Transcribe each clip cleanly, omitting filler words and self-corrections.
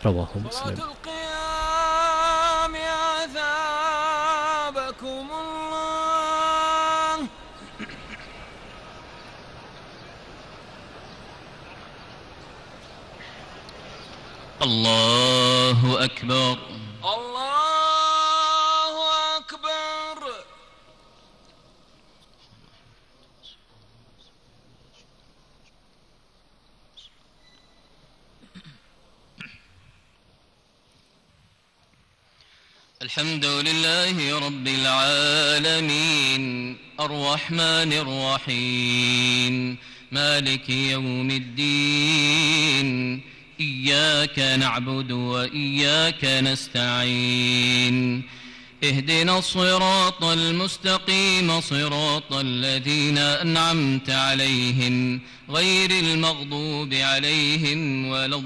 رواه مسلم. صلاة القيام أثابكم الله. الله أكبر. الله أكبر. الحمد لله رب العالمين الرحمن الرحيم مالك يوم الدين إياك نعبد وإياك نستعين اهدنا الصراط المستقيم صراط الذين أنعمت عليهم غير المغضوب عليهم ولا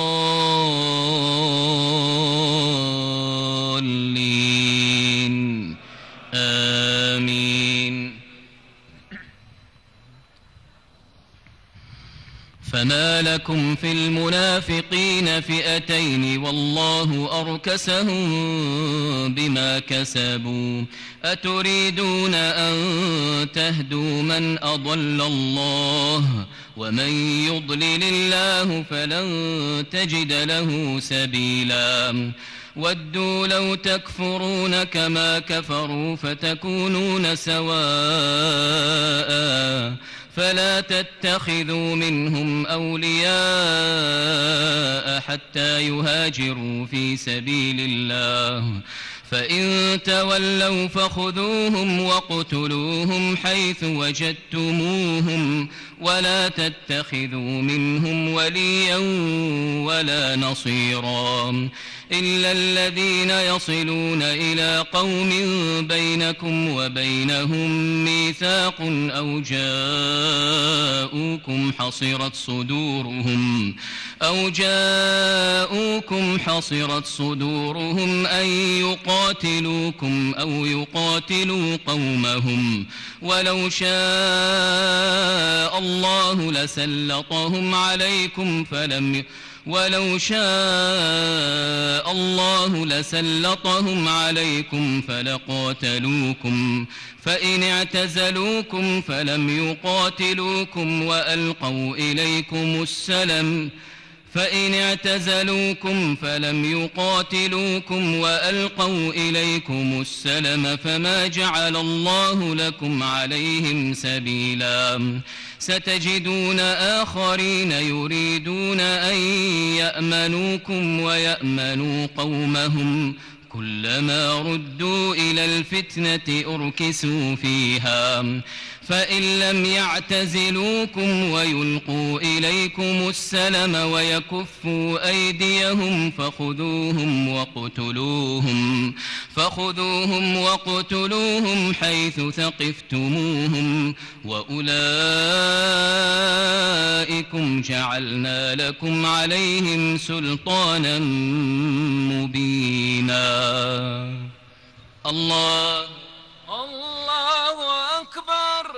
الضالين آمين. فما لكم في المنافقين فئتين والله أركسهم بما كسبوا أتريدون أن تهدوا من أضل الله ومن يضلل الله فلن تجد له سبيلا ودوا لو تكفرون كما كفروا فتكونون سواء فلا تتخذوا منهم أولياء حتى يهاجروا في سبيل الله فإن تولوا فخذوهم واقتلوهم حيث وجدتموهم ولا تتخذوا منهم وليا ولا نصيرا إلا الذين يصلون إلى قوم بينكم وبينهم ميثاق أو جاءوكم حصرت صدورهم أن يقاتلوكم أو يقاتلوا قومهم ولو شاء الله لسلطهم عليكم فلقاتلوكم فإن اعتزلوكم فلم يقاتلوكم وألقوا إليكم السلم فما جعل الله لكم عليهم سبيلا ستجدون آخرين يريدون أن يأمنوكم ويأمنوا قومهم كلما ردوا إلى الفتنة أركسوا فيها فإن لم يعتزلوكم ويلقوا إليكم السلم ويكفوا أيديهم فخذوهم واقتلوهم حيث ثقفتموهم وأولئكم جعلنا لكم عليهم سلطانا مبينا. الله أكبر.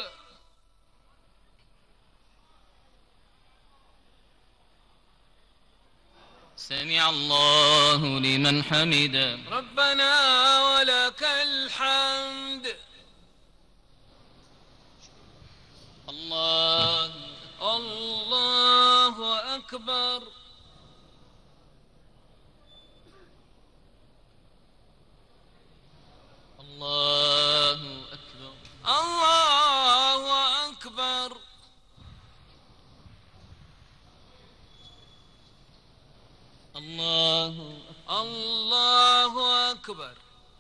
سمع الله لمن حمده. ربنا ولك الحمد. الله أكبر. الله أكبر. الله أكبر. الله أكبر.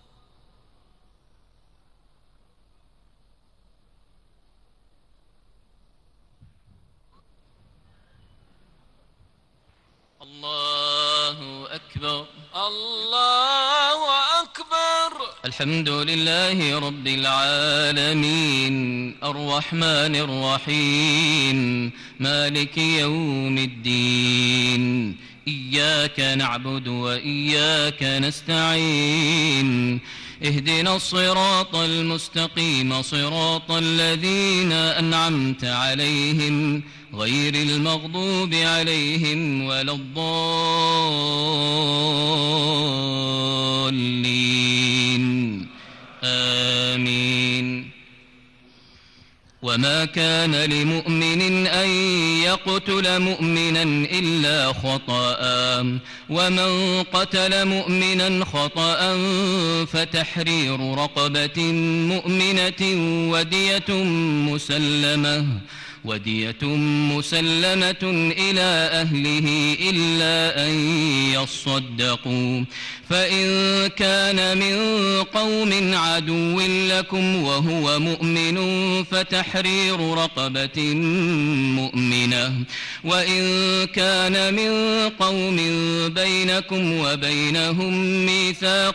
الله أكبر. الله أكبر. الحمد لله رب العالمين الرحمن الرحيم مالك يوم الدين إياك نعبد وإياك نستعين اهدنا الصراط المستقيم صراط الذين أنعمت عليهم غير المغضوب عليهم ولا الضالين وما كان لمؤمن أن يقتل مؤمنا إلا خطأ ومن قتل مؤمنا خطأ فتحرير رقبة مؤمنة ودية مسلمة إلى أهله إلا أن يصدقوا فإن كان من قوم عدو لكم وهو مؤمن فتحرير رقبة مؤمنة وإن كان من قوم بينكم وبينهم ميثاق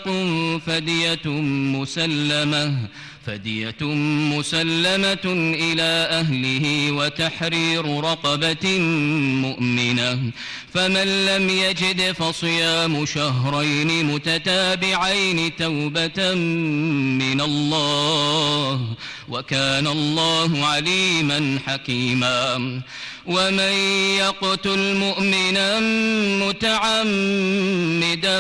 فدية مسلمة إلى أهله وتحرير رقبة مؤمنة فمن لم يجد فصيام شهرين متتابعين توبة من الله وكان الله عليما حكيما ومن يقتل مؤمنا متعمدا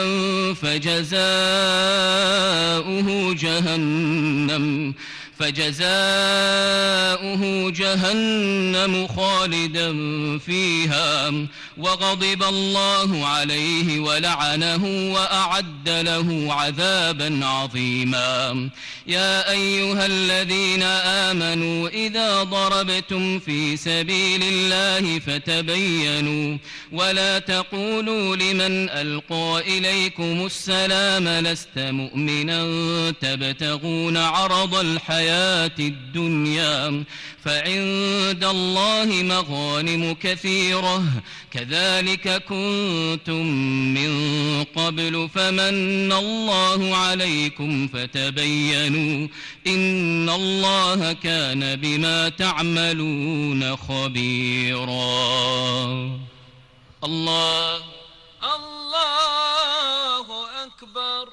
فجزاؤه جهنم خالدا فيها وغضب الله عليه ولعنه وأعد له عذابا عظيما يا أيها الذين آمنوا إذا ضربتم في سبيل الله فتبينوا ولا تقولوا لمن ألقى إليكم السلام لست مؤمنا تبتغون عرض الحياة الدنيا فعند الله مغانم كثيرة كذلك كنتم من قبل فمن الله عليكم فتبينوا إن الله كان بما تعملون خبيرا الله أكبر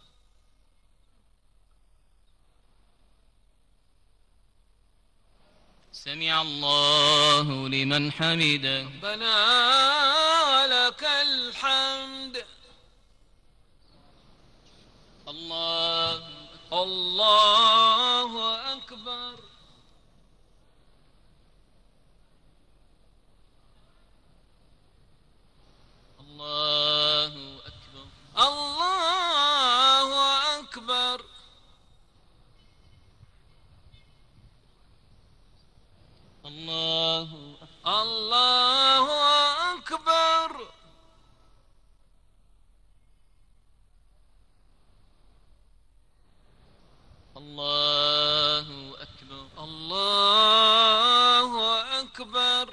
سمع الله لمن حمده ربنا لك الحمد الله أكبر الله أكبر الله أكبر الله أكبر الله أكبر الله أكبر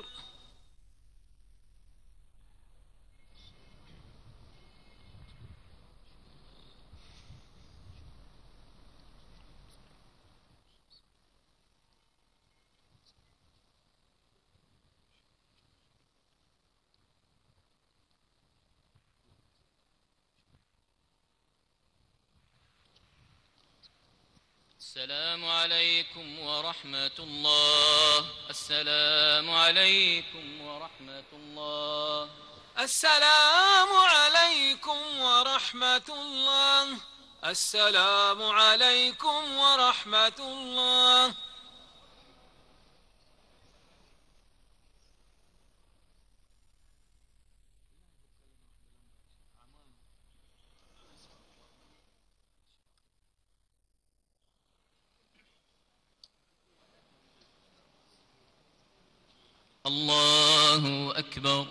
السلام عليكم ورحمة الله السلام عليكم ورحمة الله السلام عليكم ورحمة الله السلام عليكم ورحمة الله الله أكبر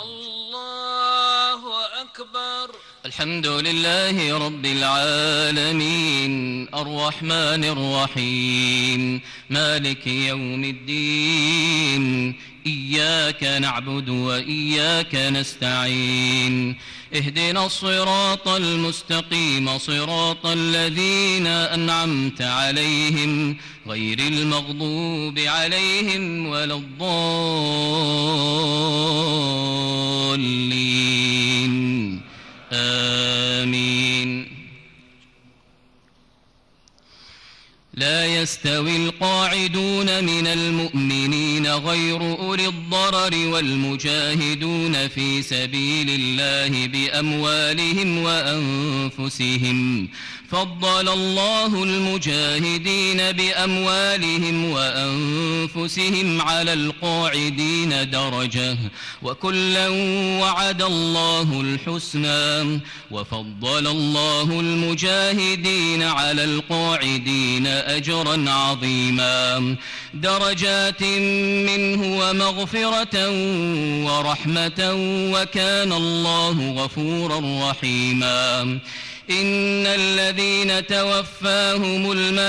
الله أكبر الحمد لله رب العالمين الرحمن الرحيم مالك يوم الدين إياك نعبد وإياك نستعين اهدنا الصراط المستقيم صراط الذين أنعمت عليهم غير المغضوب عليهم ولا الضالين آمين لا يستوي القاعدون من المؤمنين غير أولي الضرر والمجاهدون في سبيل الله بأموالهم وأنفسهم فضل الله المجاهدين بأموالهم وأنفسهم على القاعدين درجة وكلا وعد الله الحسنى وفضل الله المجاهدين على القاعدين أجرا عظيما درجات منه ومغفرة ورحمة وكان الله غفورا رحيما إن الذين توفاهم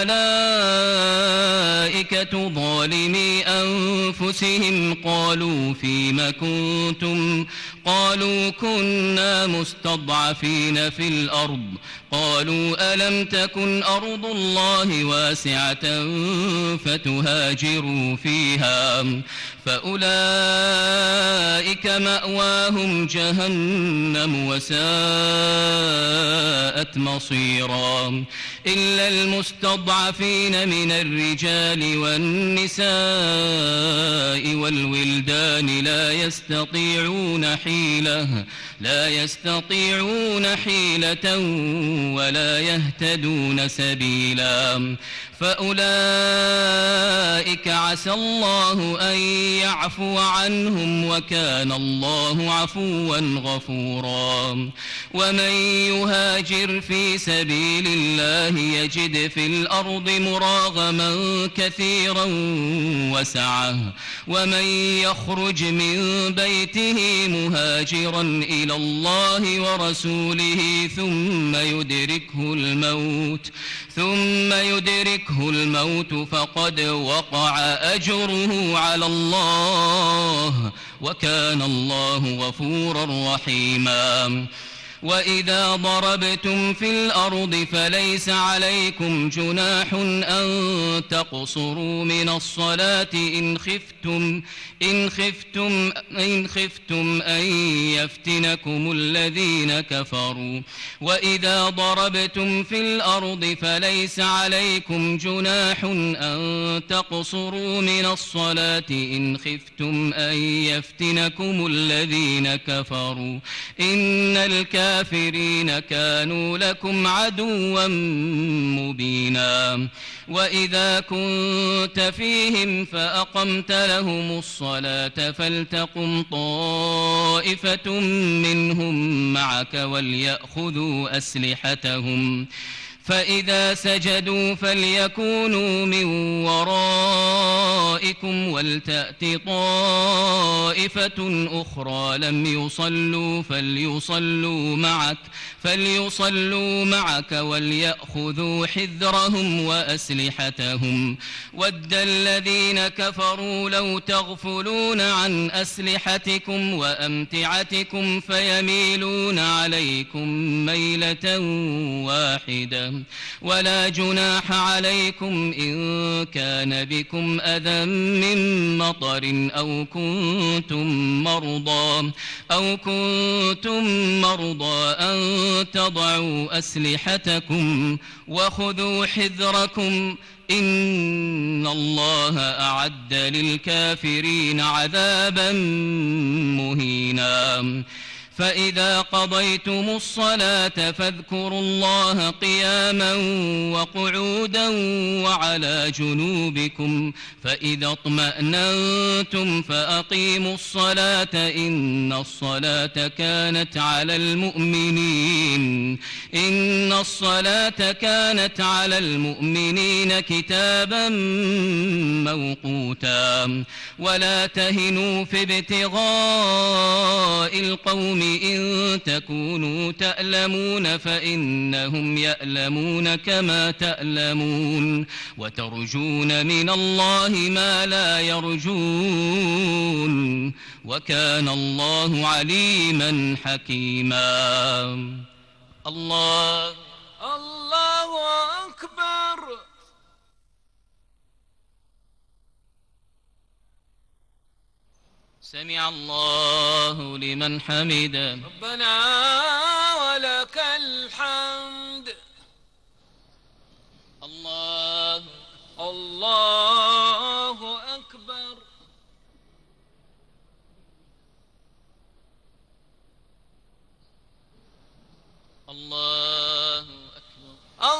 الملائكة ظالمي أنفسهم قالوا فيم كنتم قالوا كنا مستضعفين في الأرض قالوا ألم تكن أرض الله واسعة فتهاجروا فيها فأولئك مأواهم جهنم وساءت مصيرا إلا المستضعفين من الرجال والنساء والولدان لا يستطيعون حيلة ولا يهتدون سبيلا فأولئك عسى الله أن يعفو عنهم وكان الله عفوا غفورا ومن يهاجر في سبيل الله يجد في الأرض مراغما كثيرا وسعة ومن يخرج من بيته مهاجرا إلى الله ورسوله ثم يدركه الموت فقد وقع أجره على الله وكان الله غفورا رحيما وإذا ضربتم في الأرض فليس عليكم جناح أن تقصروا من الصلاة إن خفتم أن يفتنكم الذين كفروا وإذا ضربتم في الأرض فليس عليكم جناح أن تقصروا من الصلاة إن خفتم أن يفتنكم الذين كفروا إن الكافرين كانوا لكم عدوا مبينا وإذا كنت فيهم فأقمت لهم الصلاة فلتقم طائفة منهم معك وليأخذوا أسلحتهم فإذا سجدوا فليكونوا من ورائكم ولتأت طائفة أخرى لم يصلوا فليصلوا معك وليأخذوا حذرهم وأسلحتهم ود الذين كفروا لو تغفلون عن أسلحتكم وأمتعتكم فيميلون عليكم ميلة واحدة ولا جناح عليكم إن كان بكم أذى من مطر أو كنتم مرضى أن تضعوا أسلحتكم وخذوا حذركم إن الله أعد للكافرين عذابا مهينا فإذا قضيتم الصلاة فاذكروا الله قياما وقعودا وعلى جنوبكم فإذا اطمأننتم فأقيموا الصلاة إن الصلاة كانت على المؤمنين كتابا موقوتا ولا تهنوا في ابتغاء القوم إن تكونوا تألمون فإنهم يألمون كما تألمون وترجون من الله ما لا يرجون وكان الله عليما حكيما الله أكبر سمع الله لمن حمده ربنا ولك الحمد الله أكبر الله أكبر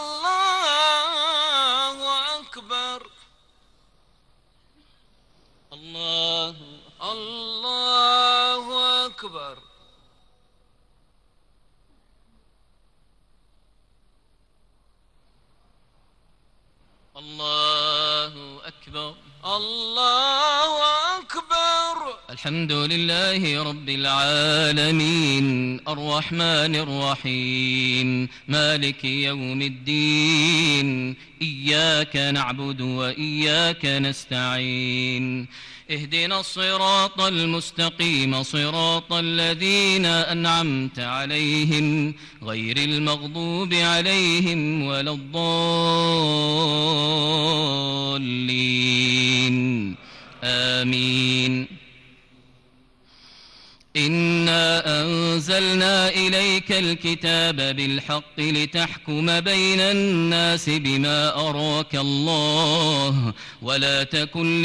الحمد لله رب العالمين الرحمن الرحيم مالك يوم الدين إياك نعبد وإياك نستعين اهدنا الصراط المستقيم صراط الذين أنعمت عليهم غير المغضوب عليهم ولا الضالين آمين إنا أنزلنا إليك الكتاب بالحق لتحكم بين الناس بما أراك الله ولا تكن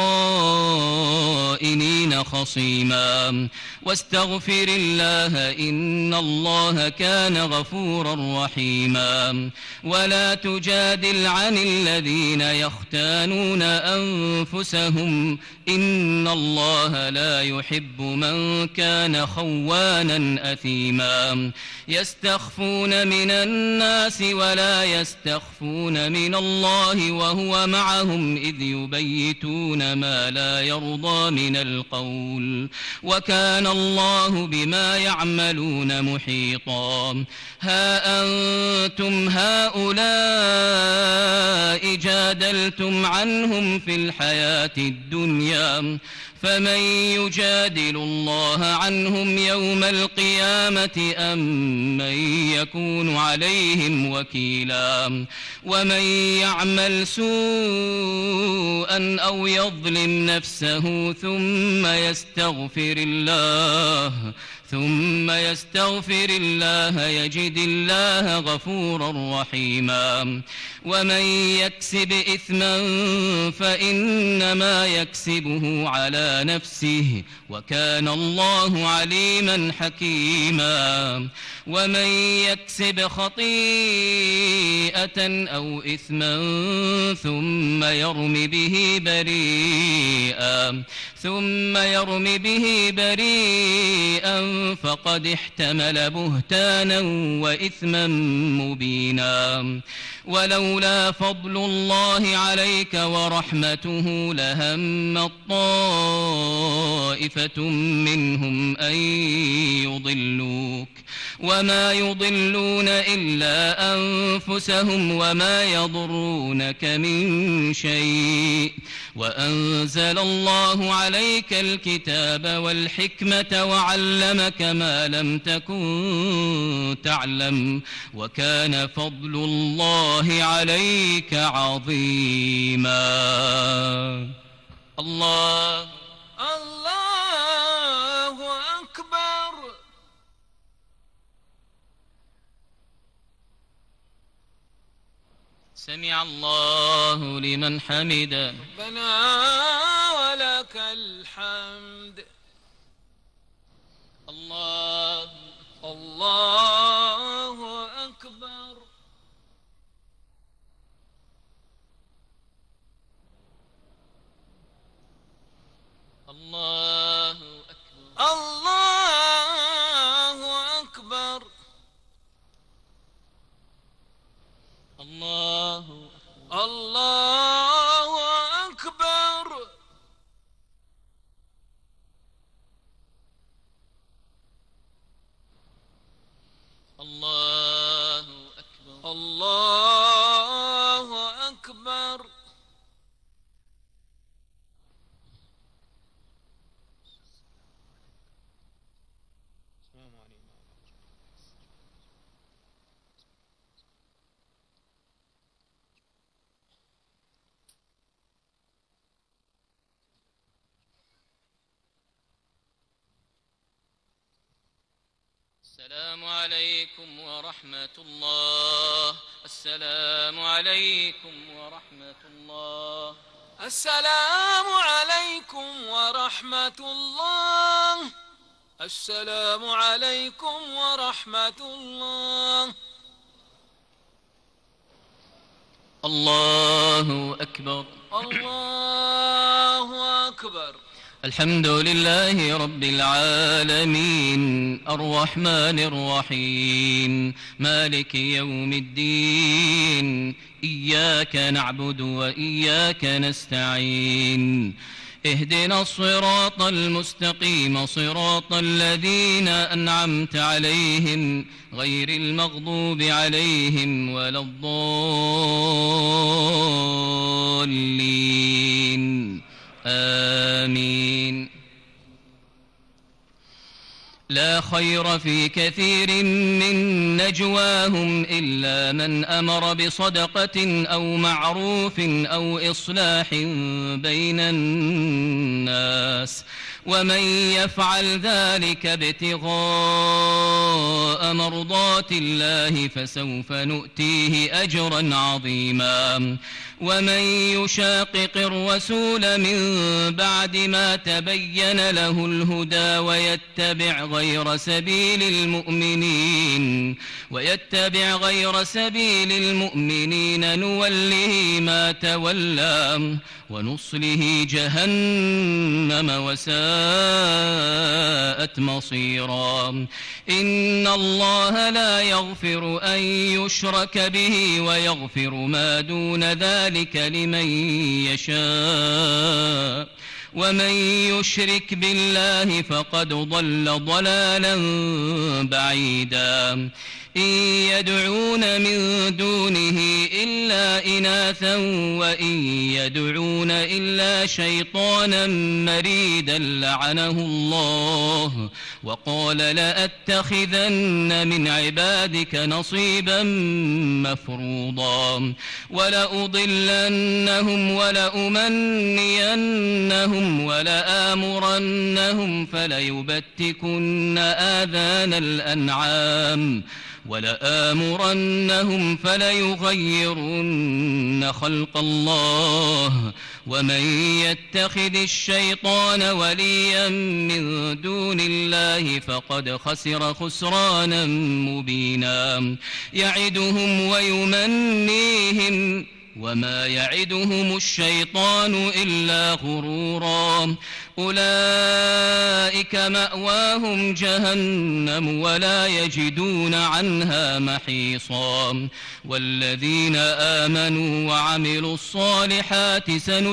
للخائنين خصيما واستغفر الله إن الله كان غفورا رحيما ولا تجادل عن الذين يختانون أنفسهم إن الله لا يحب من كان خوانا أثيما يستخفون من الناس ولا يستخفون من الله وهو معهم إذ يبيتون ما لا يرضى من القول وكان الله بما يعملون محيطا ها أنتم هؤلاء جادلتم عنهم في الحياة الدنيا فمن يجادل الله عنهم يوم القيامة أم من يكون عليهم وكيلا ومن يعمل سوءا أو يظلم نفسه ثم يستغفر الله يجد الله غفورا رحيما ومن يكسب إثما فإنما يكسبه على نفسه وكان الله عليما حكيما ومن يكسب خطيئة أو إثما ثم يرم به بريئا فقد احتمل بهتانا وإثما مبينا ولولا فضل الله عليك ورحمته لهم طائفة منهم أن يضلوك وما يضلون إلا أنفسهم وما يضرونك من شيء وأنزل الله عليك الكتاب والحكمة وعلمك ما لم تكن تعلم وكان فضل الله عليك عظيما الله أكبر سمع الله لمن حمده ربنا ولك الحمد الله أكبر الله أكبر الله أكبر الله أكبر الله أكبر الله أكبر السلام عليكم ورحمة الله السلام عليكم ورحمة الله السلام عليكم ورحمة الله السلام عليكم ورحمة الله الله أكبر الله أكبر الحمد لله رب العالمين الرحمن الرحيم مالك يوم الدين إياك نعبد وإياك نستعين اهدنا الصراط المستقيم صراط الذين أنعمت عليهم غير المغضوب عليهم ولا الضالين آمين. لا خير في كثير من نجواهم إلا من أمر بصدقة أو معروف أو إصلاح بين الناس ومن يفعل ذلك ابتغاء مرضات الله فسوف نؤتيه أجرا عظيما. ومن يشاقق الرسول من بعد ما تبين له الهدى ويتبع غير سبيل المؤمنين نوله ما تولى ونصله جهنم وساءت مصيرا. إن الله لا يغفر أن يشرك به ويغفر ما دون ذلك لمن يشاء ومن يشرك بالله فقد ضل ضلالا بعيدا. إن يدعون من دونه إلا إناثا وإن يدعون إلا شيطانا مريدا لعنه الله وقال لأتخذن من عبادك نصيبا مفروضا ولأضلنهم ولأمنينهم ولآمرنهم فليبتكن آذان الأنعام فليغيرن خلق الله ومن يتخذ الشيطان وليا من دون الله فقد خسر خسرانا مبينا. يعدهم ويمنيهم وما يعدهم الشيطان إلا غرورا. أولئك مأواهم جهنم ولا يجدون عنها محيصا. والذين آمنوا وعملوا الصالحات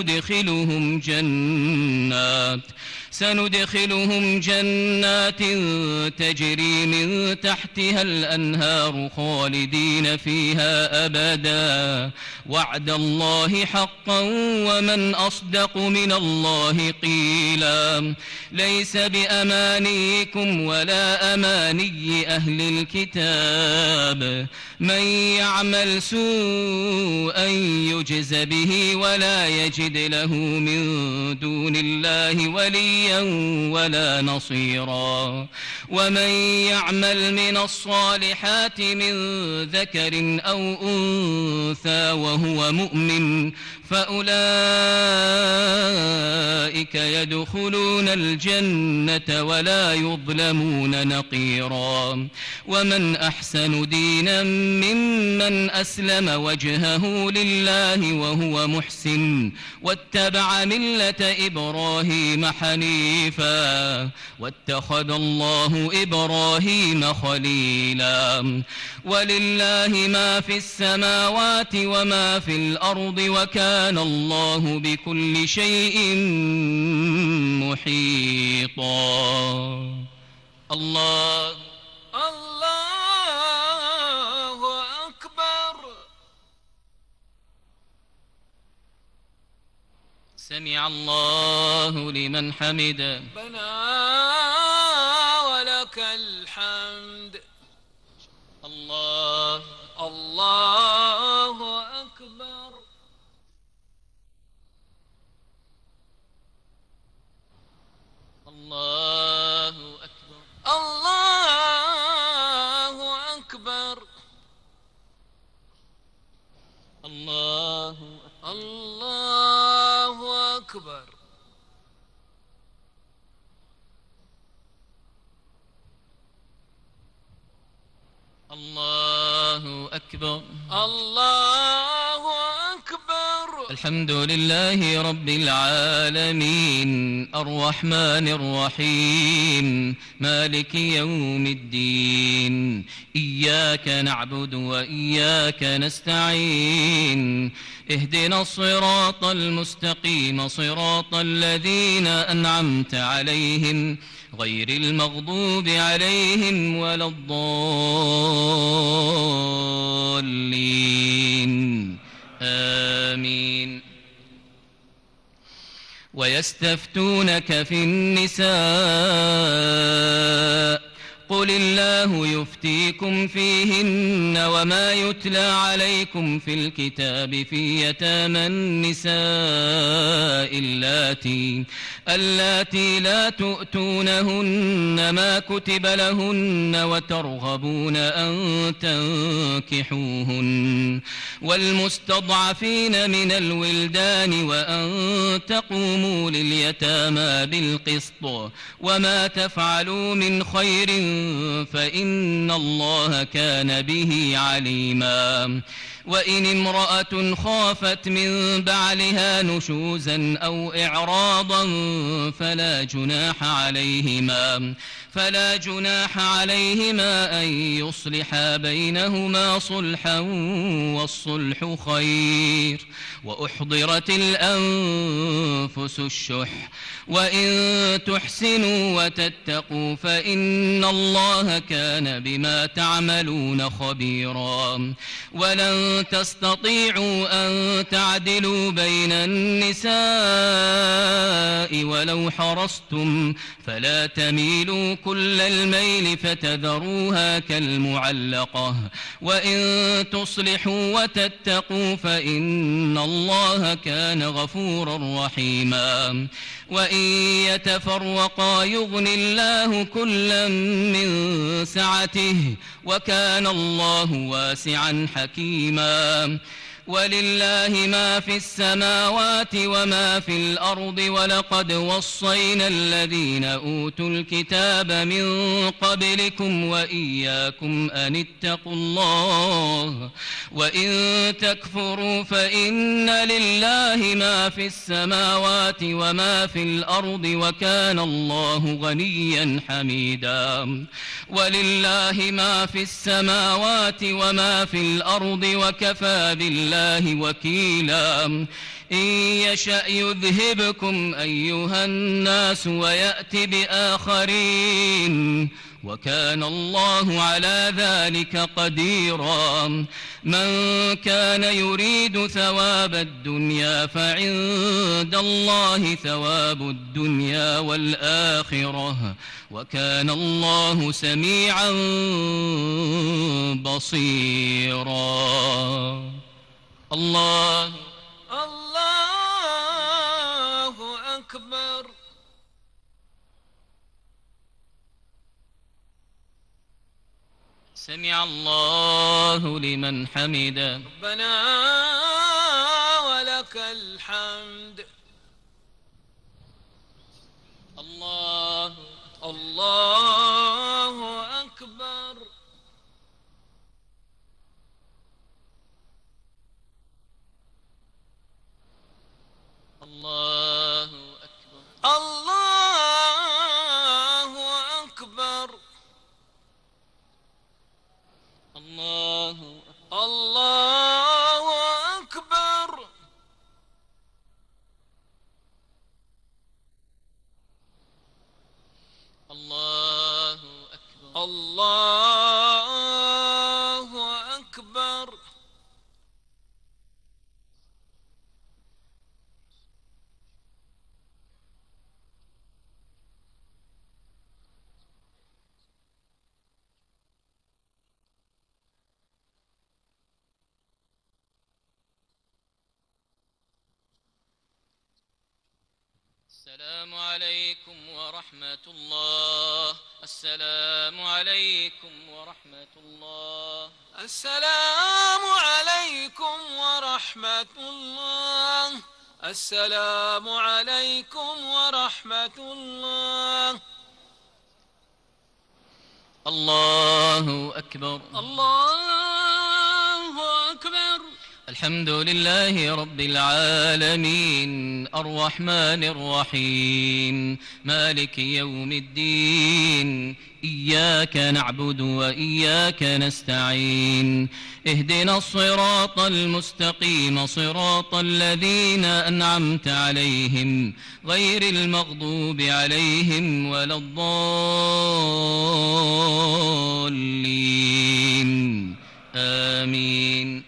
سندخلهم جنات تجري من تحتها الأنهار خالدين فيها أبدا وعد الله حقا ومن أصدق من الله قيلا. ليس بأمانيكم ولا أماني أهل الكتاب من يعمل سوءا يجز به ولا يجد له من دون الله وليا ولا نصيرا. ومن يعمل من الصالحات من ذكر أو أنثى وهو مؤمن فأولئك يدخلون الجنة ولا يظلمون نقيرا. ومن أحسن دينا ممن أسلم وجهه لله وهو محسن واتبع ملة إبراهيم حنيفا واتخذ الله إبراهيم خليلا. ولله ما في السماوات وما في الأرض وكان الله بكل شيء محيطا. الله أكبر. سمع الله لمن حمده. ربنا ولك الحمد. الله أكبر. الله أكبر. الله أكبر. الله أكبر. الله أكبر. الله أكبر. الحمد لله رب العالمين الرحمن الرحيم مالك يوم الدين إياك نعبد وإياك نستعين اهدنا الصراط المستقيم صراط الذين أنعمت عليهم غير المغضوب عليهم ولا الضالين آمين. ويستفتونك في النساء قل الله يفتيكم فيهن وما يتلى عليكم في الكتاب في يتامى النساء اللاتي لا تؤتونهن ما كتب لهن وترغبون أن تنكحوهن والمستضعفين من الولدان وأن تقوموا لليتامى بالقسط وما تفعلوا من خير فإن الله كان به عليما. وإن امرأة خافت من بعلها نشوزا أو إعراضا فلا جناح عليهما أن يصلحا بينهما صلحا والصلح خير وأحضرت الأنفس الشح وإن تحسنوا وتتقوا فإن الله كان بما تعملون خبيرا. ولن تستطيعوا أن تعدلوا بين النساء ولو حرصتم فلا تميلوا كل الميل فتذروها كالمعلقة وإن تصلحوا وتتقوا فإن الله كان غفورا رحيما. وإن يتفرقا يغن الله كلا من سعته وكان الله واسعا حكيما. ولله ما في السماوات وما في الأرض ولقد وصينا الذين أوتوا الكتاب من قبلكم وإياكم أن اتقوا الله وإن تكفروا فإن لله ما في السماوات وما في الأرض وكان الله غنيا حميدا. ولله ما في السماوات وما في الأرض وكفى بالله وكيلا. إن يشأ يذهبكم أيها الناس ويأت بآخرين وكان الله على ذلك قديرا. من كان يريد ثواب الدنيا فعند الله ثواب الدنيا والآخرة وكان الله سميعا بصيرا. الله أكبر. سمع الله لمن حمده. ربنا ولك الحمد. الله أكبر. الله أكبر. الله أكبر. الله أكبر. الله أكبر. الله أكبر. السلام عليكم ورحمة الله. السلام عليكم ورحمة الله. السلام عليكم ورحمة الله. السلام عليكم ورحمة الله. الله أكبر. الله أكبر. الحمد لله رب العالمين الرحمن الرحيم مالك يوم الدين إياك نعبد وإياك نستعين اهدنا الصراط المستقيم صراط الذين أنعمت عليهم غير المغضوب عليهم ولا الضالين آمين.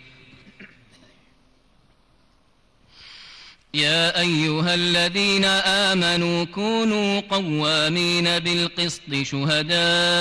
يا أيها الذين آمنوا كونوا قوامين بالقسط شهداء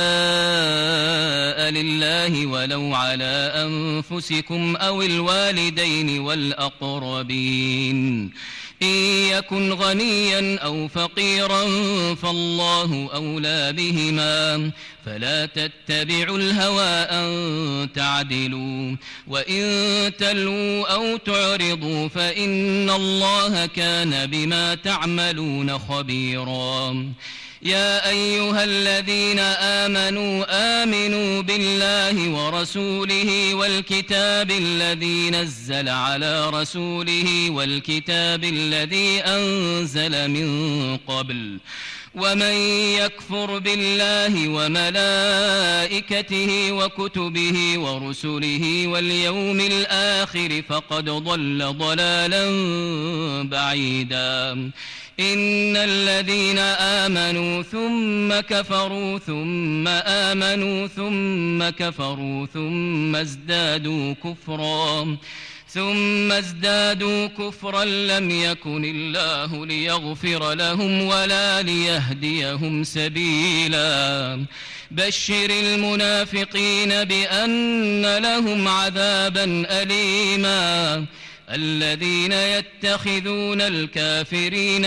لله ولو على أنفسكم أو الوالدين والأقربين إن يكن غنيا أو فقيرا فالله أولى بهما فلا تتبعوا الهوى أن تعدلوا وإن تلووا أو تعرضوا فإن الله كان بما تعملون خبيرا. يا أيها الذين آمنوا بالله ورسوله والكتاب الذي نزل على رسوله والكتاب الذي أنزل من قبل ومن يكفر بالله وملائكته وكتبه ورسله واليوم الآخر فقد ضل ضلالا بعيدا. إن الذين آمنوا ثم كفروا ثم آمنوا ثم كفروا ثم ازدادوا كفرا لم يكن الله ليغفر لهم ولا ليهديهم سبيلا. بشر المنافقين بأن لهم عذابا أليما. الذين يتخذون الكافرين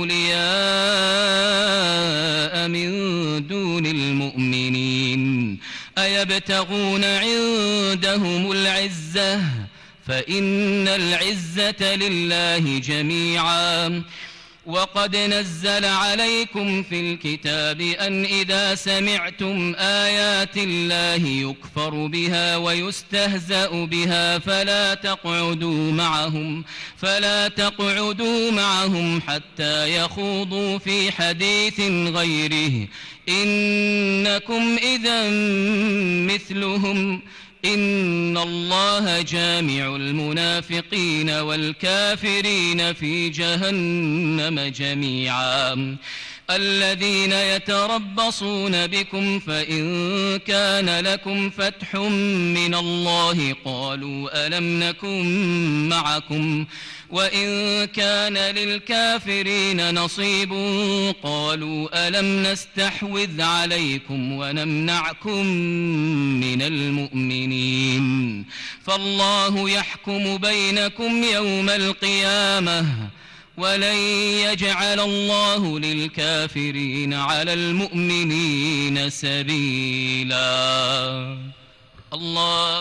أولياء من دون المؤمنين أيبتغون عندهم العزة فإن العزة لله جميعا. وقد نزل عليكم في الكتاب أن إذا سمعتم آيات الله يكفر بها ويستهزأ بها فلا تقعدوا معهم حتى يخوضوا في حديث غيره إنكم إذا مثلهم إن الله جامع المنافقين والكافرين في جهنم جميعا. الذين يتربصون بكم فإن كان لكم فتح من الله قالوا ألم نكن معكم وإن كان للكافرين نصيب قالوا ألم نستحوذ عليكم ونمنعكم من المؤمنين فالله يحكم بينكم يوم القيامة ولن يجعل الله للكافرين على المؤمنين سبيلا. الله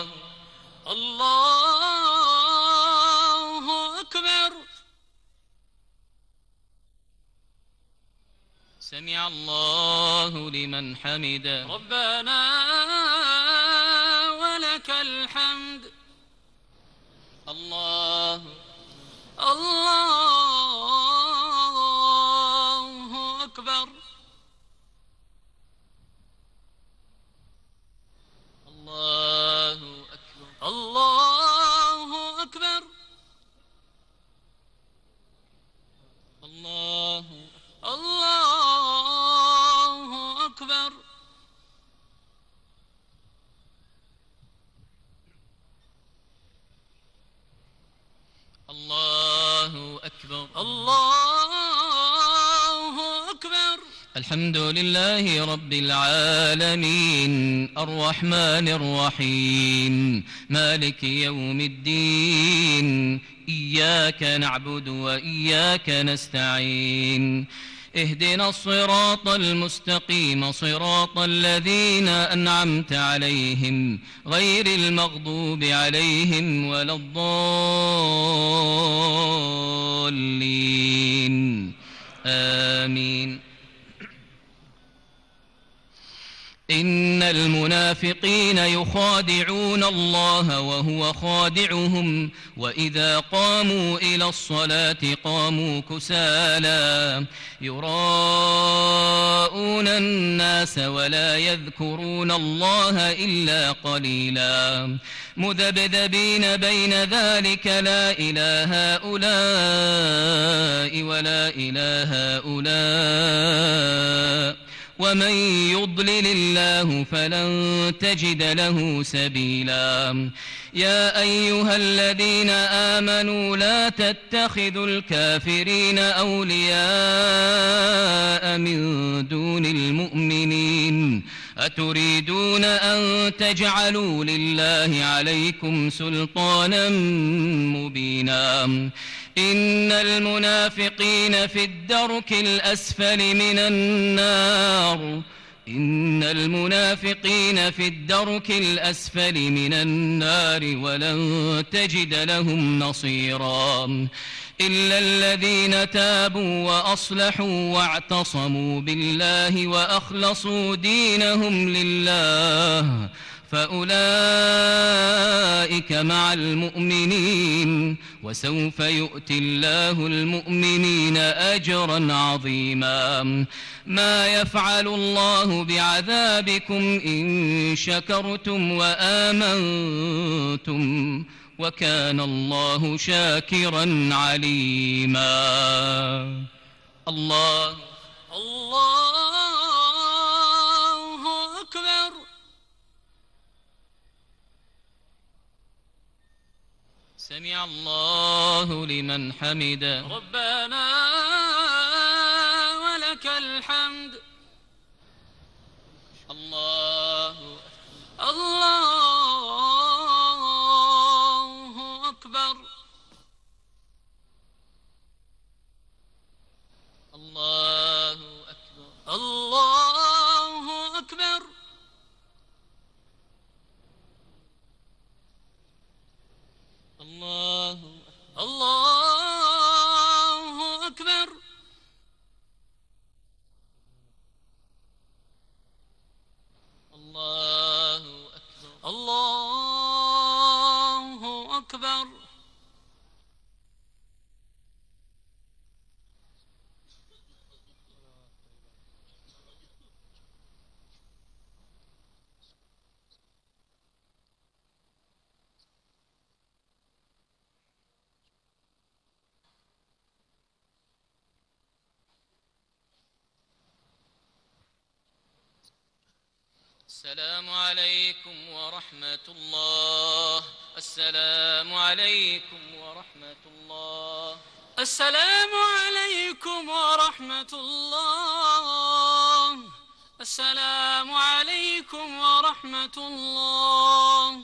أكبر. سمع الله لمن حمده. ربنا ولك الحمد. الله أكبر. الله أكبر. الله أكبر. الله أكبر. الله أكبر. الله أكبر. الحمد لله رب العالمين الرحمن الرحيم مالك يوم الدين إياك نعبد وإياك نستعين اهدنا الصراط المستقيم صراط الذين أنعمت عليهم غير المغضوب عليهم ولا الضالين آمين. إن المنافقين يخادعون الله وهو خادعهم وإذا قاموا إلى الصلاة قاموا كسالى يراءون الناس ولا يذكرون الله إلا قليلا مذبذبين بين ذلك لا إله هؤلاء ولا إله هؤلاء ومن يضلل الله فلن تجد له سبيلا يا أيها الذين آمنوا لا تتخذوا الكافرين أولياء من دون المؤمنين أتريدون أن تجعلوا لله عليكم سلطانا مبينا إن المنافقين في الدرك الأسفل من النار إن المنافقين في الدرك الأسفل من النار ولن تجد لهم نصيرا إلا الذين تابوا وأصلحوا واعتصموا بالله وأخلصوا دينهم لله فأولئك مع المؤمنين وسوف يؤتي الله المؤمنين أجرا عظيما ما يفعل الله بعذابكم إن شكرتم وآمنتم وكان الله شاكرا عليما الله أكبر سمع الله لمن حمده ربنا ولك الحمد الله أكبر الله أكبر الله أكبر الله أكبر الله أكبر الله أكبر السلام عليكم ورحمة الله السلام عليكم ورحمة الله السلام عليكم ورحمة الله السلام عليكم ورحمة الله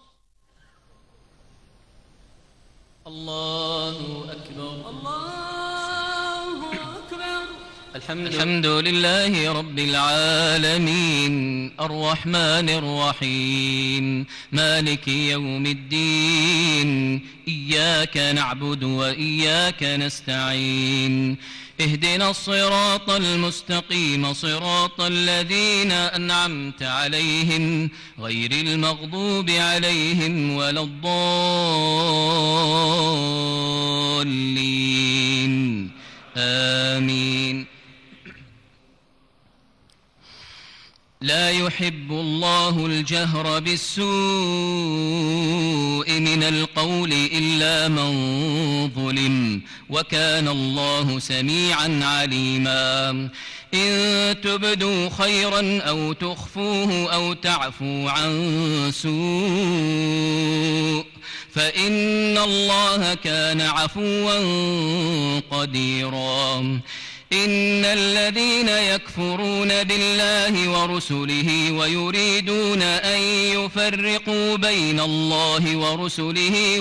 الله أكبر الله أكبر الحمد لله رب العالمين الرحمن الرحيم مالك يوم الدين إياك نعبد وإياك نستعين اهدنا الصراط المستقيم صراط الذين أنعمت عليهم غير المغضوب عليهم ولا الضالين آمين لا يحب الله الجهر بالسوء من القول إلا من ظلم وكان الله سميعا عليما إن تبدوا خيرا أو تخفوه أو تعفوا عن سوء فإن الله كان عفوا قديرا إن الذين يكفرون بالله ورسله ويريدون أن يفرقوا بين الله ورسله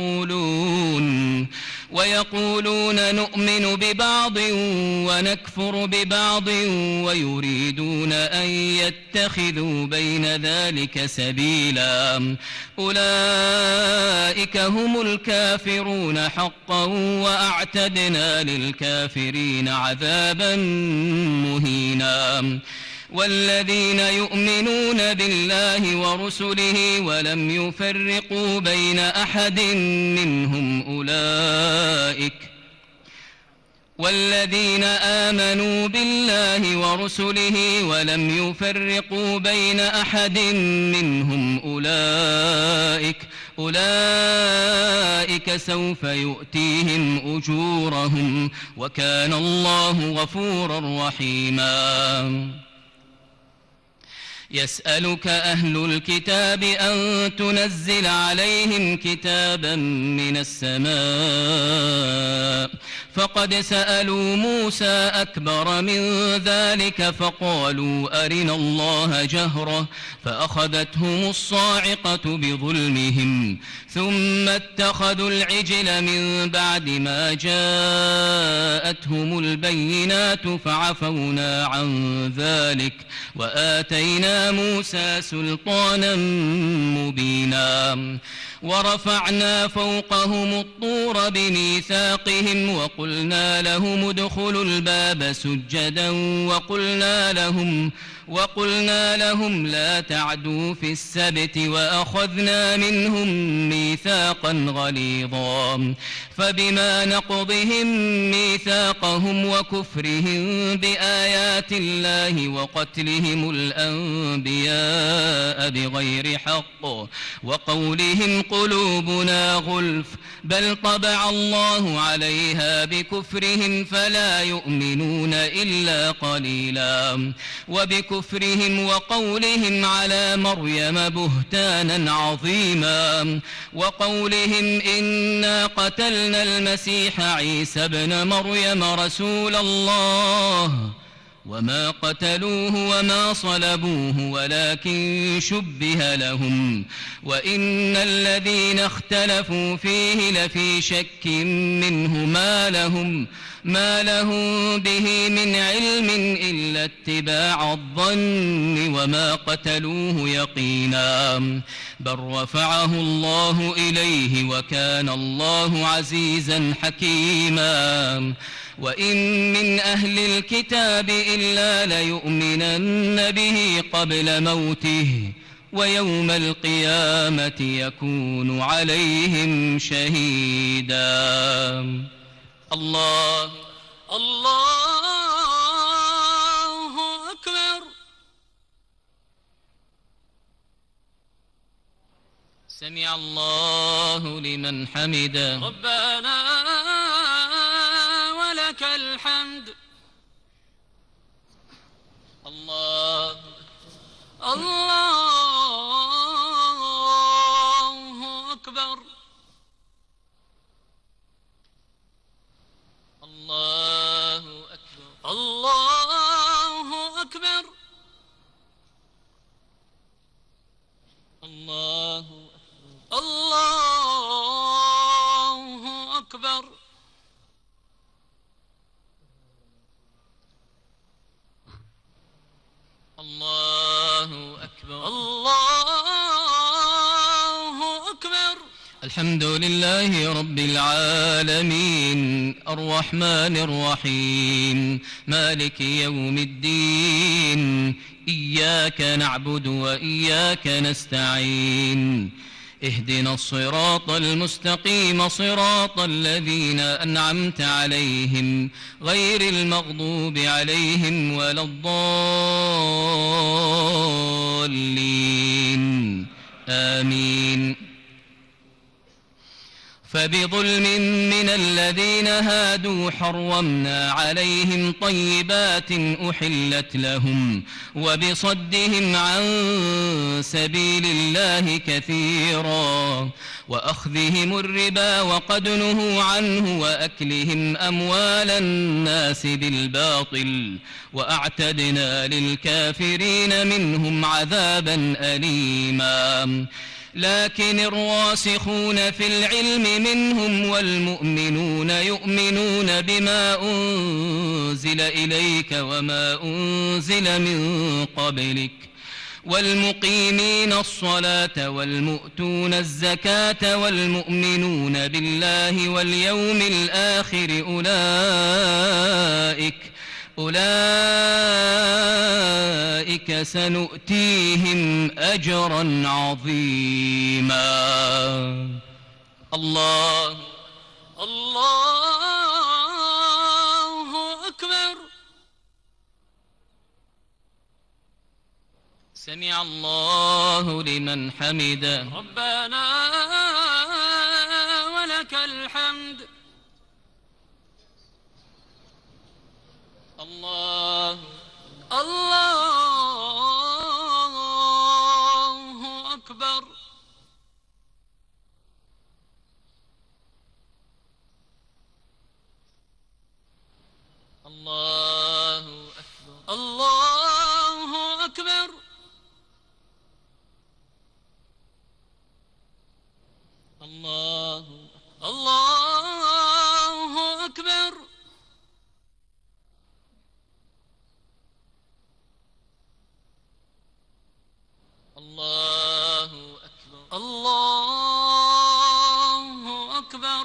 ويقولون نؤمن ببعض ونكفر ببعض ويريدون أن يتخذوا بين ذلك سبيلا أولئك هم الكافرون حقا وأعتدنا للكافرين عذابا مهينا والذين يؤمنون بالله ورسله ولم يفرقوا بين أحد منهم والذين آمنوا بالله ورسله ولم يفرقوا بين أحد منهم أولئك سوف يؤتيهم أجورهم وكان الله غفورا رحيما يسألك أهل الكتاب أن تنزل عليهم كتابا من السماء فقد سألوا موسى أكبر من ذلك فقالوا أرنا الله جهرة فأخذتهم الصاعقة بظلمهم ثم اتخذوا العجل من بعد ما جاءتهم البينات فعفونا عن ذلك وآتينا موسى سلطانا مبينا ورفعنا فوقهم الطور بميثاقهم وقلنا لهم ادخلوا الباب سجدا وقلنا لهم لا تعدوا في السبت وأخذنا منهم ميثاقا غليظا فبما نقضهم ميثاقهم وكفرهم بآيات الله وقتلهم الأنبياء بغير حق وقولهم قلوبنا غلف بل طبع الله عليها بكفرهم فلا يؤمنون إلا قليلا وبكفرهم وقولهم على مريم بهتانا عظيما وقولهم إنا قتلنا المسيح عيسى ابن مريم رسول الله وما قتلوه وما صلبوه ولكن شبه لهم وإن الذين اختلفوا فيه لفي شك منه ما لهم به من علم إلا اتباع الظن وما قتلوه يقينا بل رفعه الله إليه وكان الله عزيزا حكيما وإن من أهل الكتاب إلا ليؤمنن به قبل موته ويوم القيامة يكون عليهم شهيدا الله أكبر سمع الله لمن حمده ربنا ولك الحمد الله أكبر الله أكبر الله أكبر الله أكبر الله أكبر الله أكبر الحمد لله رب العالمين الرحمن الرحيم مالك يوم الدين إياك نعبد وإياك نستعين اهدنا الصراط المستقيم صراط الذين أنعمت عليهم غير المغضوب عليهم ولا الضالين آمين فبظلم من الذين هادوا حرمنا عليهم طيبات أحلت لهم وبصدهم عن سبيل الله كثيرا وأخذهم الربا وقد نهوا عنه وأكلهم أموال الناس بالباطل وأعتدنا للكافرين منهم عذابا أليما لكن الراسخون في العلم منهم والمؤمنون يؤمنون بما أنزل إليك وما أنزل من قبلك والمقيمين الصلاة والمؤتون الزكاة والمؤمنون بالله واليوم الآخر أولئك سنؤتيهم أجرا عظيما. الله الله أكبر. سمع الله لمن حمده. ربنا ولك الحمد. الله الله أكبر. الله أكبر. الله أكبر. الله الله أكبر. الله أكبر. الله أكبر.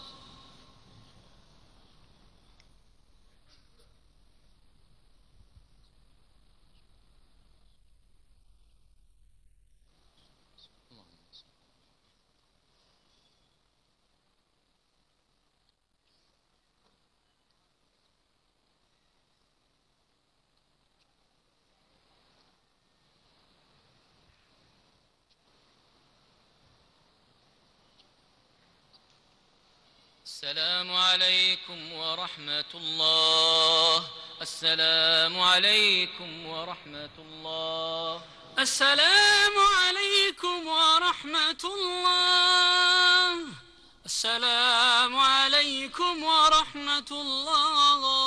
السلام عليكم ورحمة الله. السلام عليكم ورحمة الله. السلام عليكم ورحمة الله. السلام عليكم ورحمة الله.